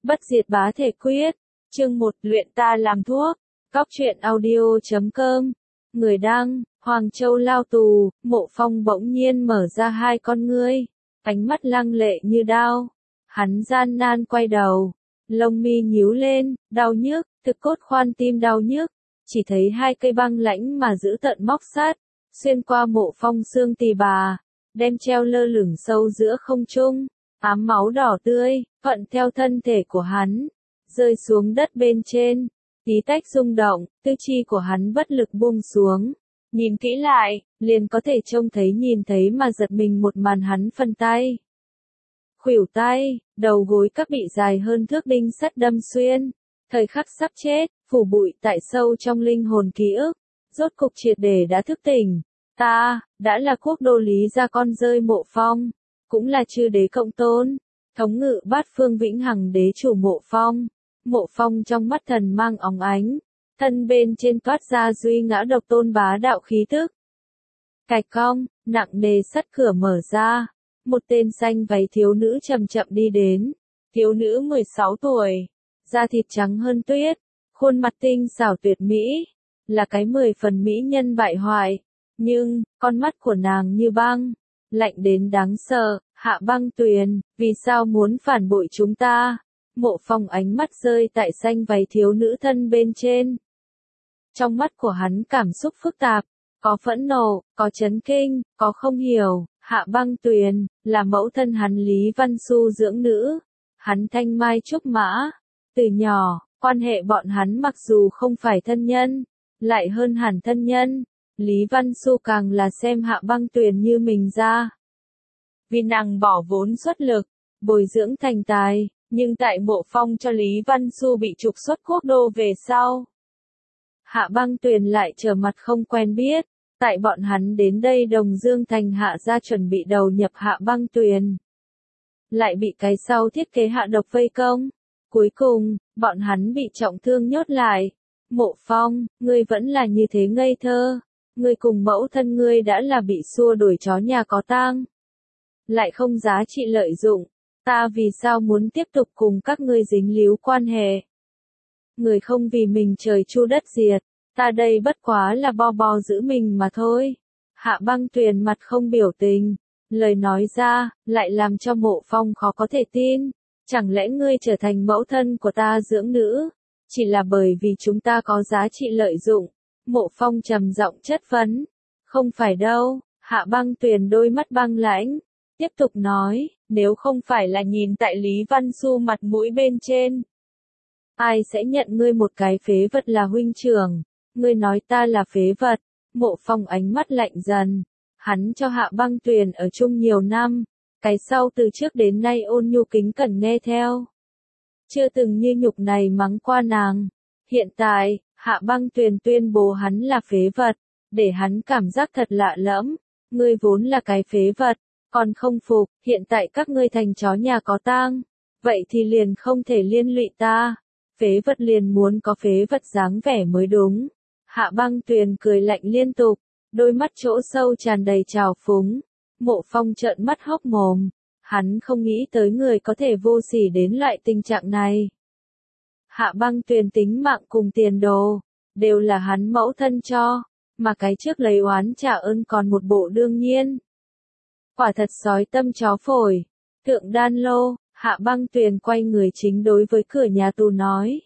Bất diệt bá thể quyết. Chương 1, luyện ta làm thuốc. Góc truyện audio.com. Người đăng, Hoàng Châu lao tù. Mộ Phong bỗng nhiên mở ra hai con ngươi, ánh mắt lăng lệ như đao. Hắn gian nan quay đầu, lông mi nhíu lên, đau nhức, thực cốt khoan tim đau nhức. Chỉ thấy hai cây băng lãnh mà giữ tận móc sát, xuyên qua Mộ Phong xương tỳ bà, đem treo lơ lửng sâu giữa không trung. Ám máu đỏ tươi, thuận theo thân thể của hắn, rơi xuống đất bên trên. Tí tách rung động, tư chi của hắn bất lực buông xuống. Nhìn kỹ lại, liền có thể trông thấy nhìn thấy mà giật mình một màn hắn phân tay, khuỷu tay, đầu gối các bị dài hơn thước đinh sắt đâm xuyên. Thời khắc sắp chết, phủ bụi tại sâu trong linh hồn ký ức, rốt cục triệt để đã thức tỉnh. Ta, đã là quốc đô Lý gia con rơi Mộ Phong, cũng là chư đế cộng tôn, thống ngự bát phương vĩnh hằng đế chủ Mộ Phong. Mộ Phong trong mắt thần mang óng ánh, thân bên trên toát ra duy ngã độc tôn bá đạo khí tức. Cạch cong, nặng nề sắt cửa mở ra, một tên xanh váy thiếu nữ chậm chậm đi đến. Thiếu nữ 16 tuổi, da thịt trắng hơn tuyết, khuôn mặt tinh xảo tuyệt mỹ, là cái 10 phần mỹ nhân bại hoại, nhưng con mắt của nàng như băng, lạnh đến đáng sợ. Hạ Băng Tuyền, vì sao muốn phản bội chúng ta? Mộ Phong ánh mắt rơi tại xanh váy thiếu nữ thân bên trên. Trong mắt của hắn cảm xúc phức tạp, có phẫn nộ, có chấn kinh, có không hiểu. Hạ Băng Tuyền, là mẫu thân hắn Lý Văn Xu dưỡng nữ. Hắn thanh mai trúc mã. Từ nhỏ, quan hệ bọn hắn mặc dù không phải thân nhân, lại hơn hẳn thân nhân. Lý Văn Xu càng là xem Hạ Băng Tuyền như mình ra. Vì nàng bỏ vốn xuất lực, bồi dưỡng thành tài, nhưng tại Mộ Phong cho Lý Văn Xu bị trục xuất quốc đô về sau, Hạ Băng Tuyền lại trở mặt không quen biết. Tại bọn hắn đến đây Đồng Dương thành Hạ gia chuẩn bị đầu nhập Hạ Băng Tuyền, lại bị cái sau thiết kế hạ độc vây công. Cuối cùng, bọn hắn bị trọng thương nhốt lại. Mộ Phong, ngươi vẫn là như thế ngây thơ. Ngươi cùng mẫu thân ngươi đã là bị xua đuổi chó nhà có tang, lại không giá trị lợi dụng. Ta vì sao muốn tiếp tục cùng các ngươi dính líu quan hệ? Người không vì mình trời chu đất diệt, ta đây bất quá là bo giữ mình mà thôi. Hạ Băng Tuyền mặt không biểu tình, lời nói ra, lại làm cho Mộ Phong khó có thể tin. Chẳng lẽ ngươi trở thành mẫu thân của ta dưỡng nữ, chỉ là bởi vì chúng ta có giá trị lợi dụng? Mộ Phong trầm giọng chất vấn. Không phải đâu. Hạ Băng Tuyền đôi mắt băng lãnh, tiếp tục nói, nếu không phải là nhìn tại Lý Văn Xu mặt mũi bên trên, ai sẽ nhận ngươi một cái phế vật là huynh trưởng? Ngươi nói ta là phế vật? Mộ Phong ánh mắt lạnh dần. Hắn cho Hạ Băng Tuyền ở chung nhiều năm, cái sau từ trước đến nay ôn nhu kính cẩn nghe theo, chưa từng như nhục này mắng qua nàng. Hiện tại, Hạ Băng Tuyền tuyên bố hắn là phế vật, để hắn cảm giác thật lạ lẫm. Ngươi vốn là cái phế vật, còn không phục, hiện tại các ngươi thành chó nhà có tang, vậy thì liền không thể liên lụy ta. Phế vật liền muốn có phế vật dáng vẻ mới đúng. Hạ Băng Tuyền cười lạnh liên tục, đôi mắt chỗ sâu tràn đầy trào phúng. Mộ Phong trợn mắt hốc mồm, hắn không nghĩ tới người có thể vô sỉ đến loại tình trạng này. Hạ Băng Tuyền tính mạng cùng tiền đồ, đều là hắn mẫu thân cho, mà cái trước lấy oán trả ơn còn một bộ đương nhiên. Quả thật sói tâm chó phổi. Thượng Đan Lô, Hạ Băng Tuyền quay người chính đối với cửa nhà tù nói.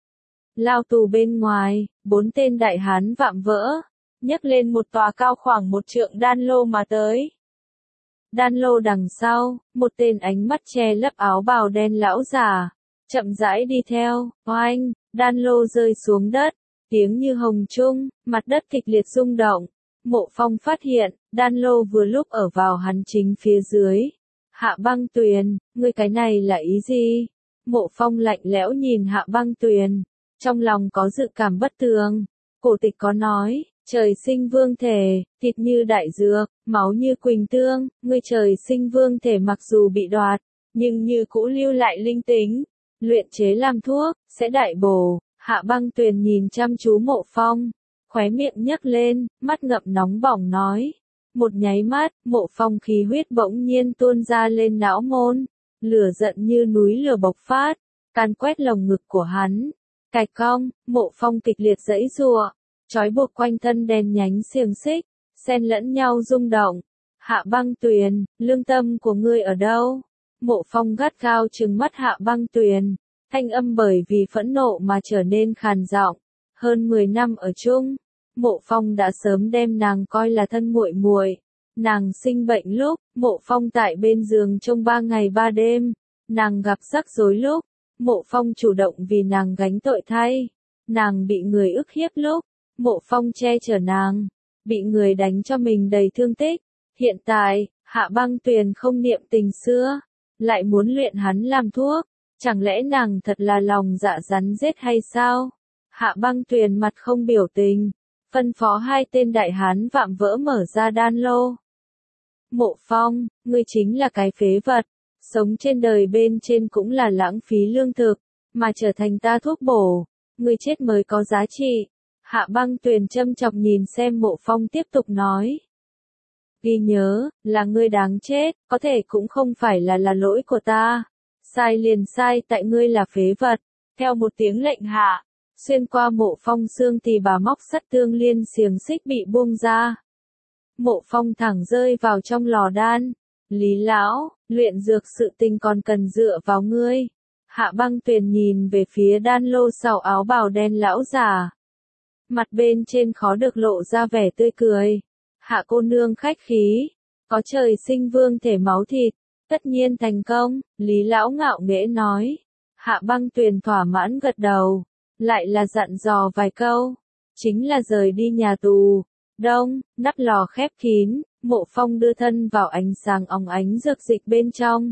Lao tù bên ngoài, 4 tên đại hán vạm vỡ, nhấc lên một tòa cao khoảng 1 trượng đan lô mà tới. Đan lô đằng sau, một tên ánh mắt che lấp áo bào đen lão già, chậm rãi đi theo. Oanh, đan lô rơi xuống đất, tiếng như hồng trung, mặt đất kịch liệt rung động. Mộ Phong phát hiện, đan lô vừa lúc ở vào hắn chính phía dưới. Hạ Băng Tuyền, ngươi cái này là ý gì? Mộ Phong lạnh lẽo nhìn Hạ Băng Tuyền, trong lòng có dự cảm bất tường. Cổ tịch có nói, trời sinh vương thể, thịt như đại dược, máu như quỳnh tương. Ngươi trời sinh vương thể mặc dù bị đoạt, nhưng như cũ lưu lại linh tính, luyện chế làm thuốc, sẽ đại bổ. Hạ Băng Tuyền nhìn chăm chú Mộ Phong, khóe miệng nhếch lên, mắt ngậm nóng bỏng nói. Một nháy mắt, Mộ Phong khí huyết bỗng nhiên tuôn ra lên não môn, lửa giận như núi lửa bộc phát, càn quét lồng ngực của hắn. Cạch cong, Mộ Phong kịch liệt giãy giụa, trói buộc quanh thân đen nhánh xiềng xích, xen lẫn nhau rung động. Hạ Băng Tuyền, lương tâm của ngươi ở đâu? Mộ Phong gắt gao trừng mắt Hạ Băng Tuyền, thanh âm bởi vì phẫn nộ mà trở nên khàn giọng. Hơn 10 năm ở chung, Mộ Phong đã sớm đem nàng coi là thân muội muội. Nàng sinh bệnh lúc, Mộ Phong tại bên giường trông 3 ngày 3 đêm. Nàng gặp rắc rối lúc, Mộ Phong chủ động vì nàng gánh tội thay. Nàng bị người ức hiếp lúc, Mộ Phong che chở nàng. Bị người đánh cho mình đầy thương tích. Hiện tại, Hạ Băng Tuyền không niệm tình xưa, lại muốn luyện hắn làm thuốc. Chẳng lẽ nàng thật là lòng dạ rắn rết hay sao? Hạ Băng Tuyền mặt không biểu tình, phân phó 2 tên đại hán vạm vỡ mở ra đan lô. Mộ Phong, ngươi chính là cái phế vật, sống trên đời bên trên cũng là lãng phí lương thực, mà trở thành ta thuốc bổ, ngươi chết mới có giá trị. Hạ Băng Tuyền châm chọc nhìn xem Mộ Phong tiếp tục nói. Ghi nhớ, là ngươi đáng chết, có thể cũng không phải là lỗi của ta. Sai liền sai tại ngươi là phế vật. Theo một tiếng lệnh hạ, xuyên qua Mộ Phong xương tỳ bà móc sắt tương liên xiềng xích bị buông ra. Mộ Phong thẳng rơi vào trong lò đan. Lý lão, luyện dược sự tình còn cần dựa vào ngươi. Hạ Băng Tuyền nhìn về phía đan lô sau áo bào đen lão già. Mặt bên trên khó được lộ ra vẻ tươi cười. Hạ cô nương khách khí, có trời sinh vương thể máu thịt, tất nhiên thành công, Lý lão ngạo nghễ nói. Hạ Băng Tuyền thỏa mãn gật đầu, lại là dặn dò vài câu, chính là rời đi nhà tù. Đông, nắp lò khép kín, Mộ Phong đưa thân vào ánh sáng óng ánh dược dịch bên trong.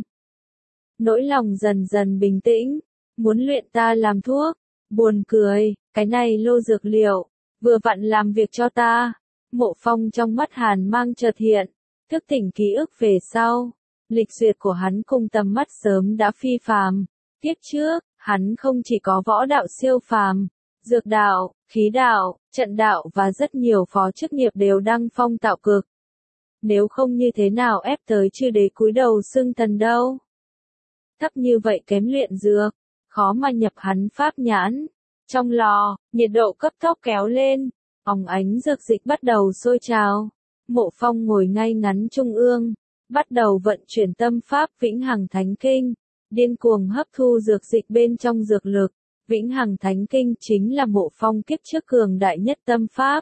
Nỗi lòng dần dần bình tĩnh, muốn luyện ta làm thuốc, buồn cười, cái này lô dược liệu, vừa vặn làm việc cho ta. Mộ Phong trong mắt hàn mang chợt hiện, thức tỉnh ký ức về sau. Lịch duyệt của hắn cùng tầm mắt sớm đã phi phàm. Tiếp trước, hắn không chỉ có võ đạo siêu phàm, dược đạo, khí đạo, trận đạo và rất nhiều phó chức nghiệp đều đăng phong tạo cực. Nếu không như thế nào ép tới chư đế cúi đầu xưng thần đâu. Thấp như vậy kém luyện dược, khó mà nhập hắn pháp nhãn. Trong lò, nhiệt độ cấp tốc kéo lên, óng ánh dược dịch bắt đầu sôi trào. Mộ Phong ngồi ngay ngắn trung ương, bắt đầu vận chuyển tâm pháp Vĩnh Hằng Thánh Kinh, điên cuồng hấp thu dược dịch bên trong dược lực. Vĩnh Hằng Thánh Kinh chính là Mộ Phong kiếp trước cường đại nhất tâm pháp.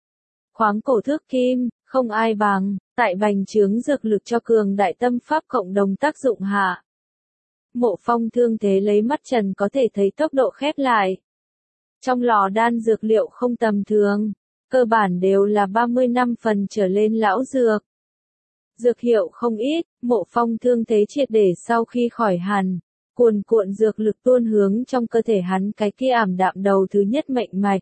Khoáng cổ thước kim, không ai bằng, tại bành trướng dược lực cho cường đại tâm pháp cộng đồng tác dụng hạ. Mộ Phong thương thế lấy mắt trần có thể thấy tốc độ khép lại. Trong lò đan dược liệu không tầm thường, cơ bản đều là 30 năm phần trở lên lão dược. Dược hiệu không ít, Mộ Phong thương thế triệt để sau khi khỏi hẳn, cuồn cuộn dược lực tuôn hướng trong cơ thể hắn cái kia ảm đạm đầu thứ nhất mệnh mạch.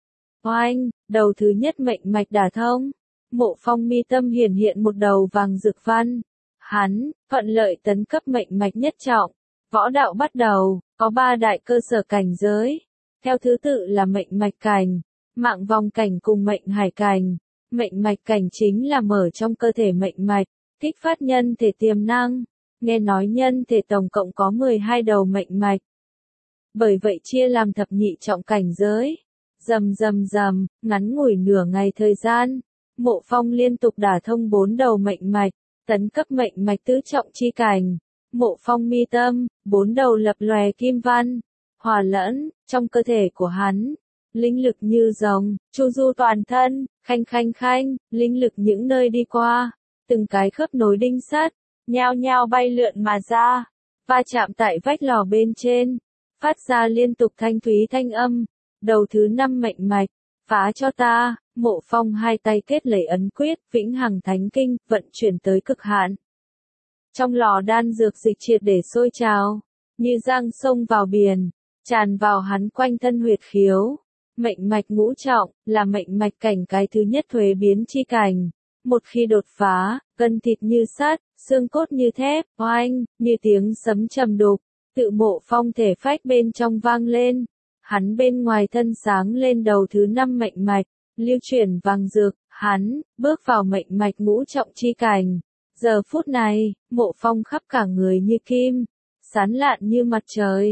Oanh, đầu thứ nhất mệnh mạch đả thông. Mộ Phong mi tâm hiển hiện một đầu vàng dược văn. Hắn, thuận lợi tấn cấp mệnh mạch nhất trọng. Võ đạo bắt đầu, có 3 đại cơ sở cảnh giới. Theo thứ tự là mệnh mạch cảnh, mạng vòng cảnh cùng mệnh hải cảnh. Mệnh mạch cảnh chính là mở trong cơ thể mệnh mạch, kích phát nhân thể tiềm năng. Nghe nói nhân thể tổng cộng có 12 đầu mệnh mạch. Bởi vậy chia làm thập nhị trọng cảnh giới. Rầm rầm rầm, ngắn ngủi nửa ngày thời gian, Mộ Phong liên tục đả thông 4 đầu mệnh mạch, tấn cấp mệnh mạch tứ trọng chi cảnh. Mộ Phong mi tâm, 4 đầu lập lòe kim văn, hòa lẫn trong cơ thể của hắn, linh lực như rồng, chu du toàn thân, khanh khanh khanh, linh lực những nơi đi qua, từng cái khớp nối đinh sắt, nhao nhao bay lượn mà ra, va chạm tại vách lò bên trên, phát ra liên tục thanh thúy thanh âm. Đầu thứ 5 mệnh mạch, phá cho ta. Mộ Phong hai tay kết lấy ấn quyết, Vĩnh Hằng Thánh Kinh, vận chuyển tới cực hạn. Trong lò đan dược dịch triệt để sôi trào, như giang sông vào biển, tràn vào hắn quanh thân huyệt khiếu. Mệnh mạch ngũ trọng, là mệnh mạch cảnh cái thứ nhất thuế biến chi cảnh. Một khi đột phá, gân thịt như sắt, xương cốt như thép, oanh, như tiếng sấm trầm đục, tự Mộ Phong thể phách bên trong vang lên. Hắn bên ngoài thân sáng lên đầu thứ 5 mệnh mạch, lưu chuyển vàng dược, hắn, bước vào mệnh mạch ngũ trọng chi cảnh. Giờ phút này, Mộ Phong khắp cả người như kim, sáng lạn như mặt trời.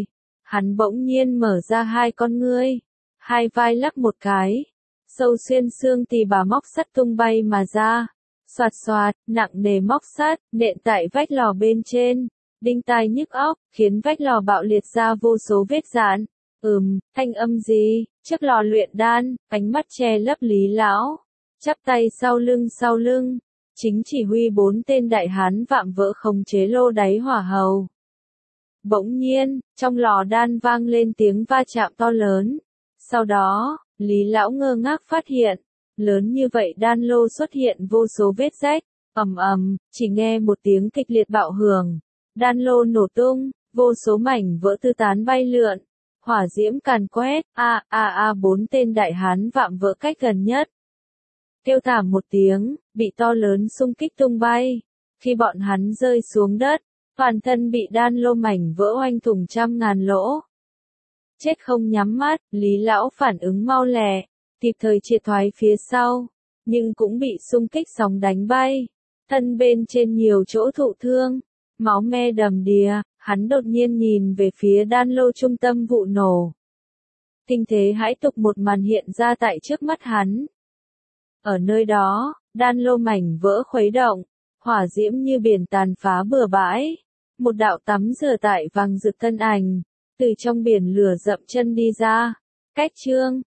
Hắn bỗng nhiên mở ra hai con ngươi, hai vai lắc một cái, sâu xuyên xương tỳ bà móc sắt tung bay mà ra. Xoạt xoạt, nặng nề móc sắt, nện tại vách lò bên trên, đinh tai nhức óc, khiến vách lò bạo liệt ra vô số vết rạn. Thanh âm gì? Trước lò luyện đan, ánh mắt che lấp Lý lão, chắp tay sau lưng, chính chỉ huy 4 tên đại hán vạm vỡ khống chế lô đáy hỏa hầu. Bỗng nhiên, trong lò đan vang lên tiếng va chạm to lớn. Sau đó, Lý lão ngơ ngác phát hiện, lớn như vậy đan lô xuất hiện vô số vết rách, chỉ nghe một tiếng kịch liệt bạo hưởng, đan lô nổ tung, vô số mảnh vỡ tứ tán bay lượn, hỏa diễm càn quét, 4 tên đại hán vạm vỡ cách gần nhất. Kêu thảm một tiếng, bị to lớn xung kích tung bay, khi bọn hắn rơi xuống đất, toàn thân bị đan lô mảnh vỡ oanh thủng trăm ngàn lỗ. Chết không nhắm mắt, Lý lão phản ứng mau lẹ, kịp thời triệt thoái phía sau, nhưng cũng bị xung kích sóng đánh bay, thân bên trên nhiều chỗ thụ thương, máu me đầm đìa, hắn đột nhiên nhìn về phía đan lô trung tâm vụ nổ. Kinh thế hãi tục một màn hiện ra tại trước mắt hắn. Ở nơi đó, đan lô mảnh vỡ khuấy động, hỏa diễm như biển tàn phá bừa bãi, một đạo tắm rửa tại vàng rực thân ảnh, từ trong biển lửa dậm chân đi ra. Cách chương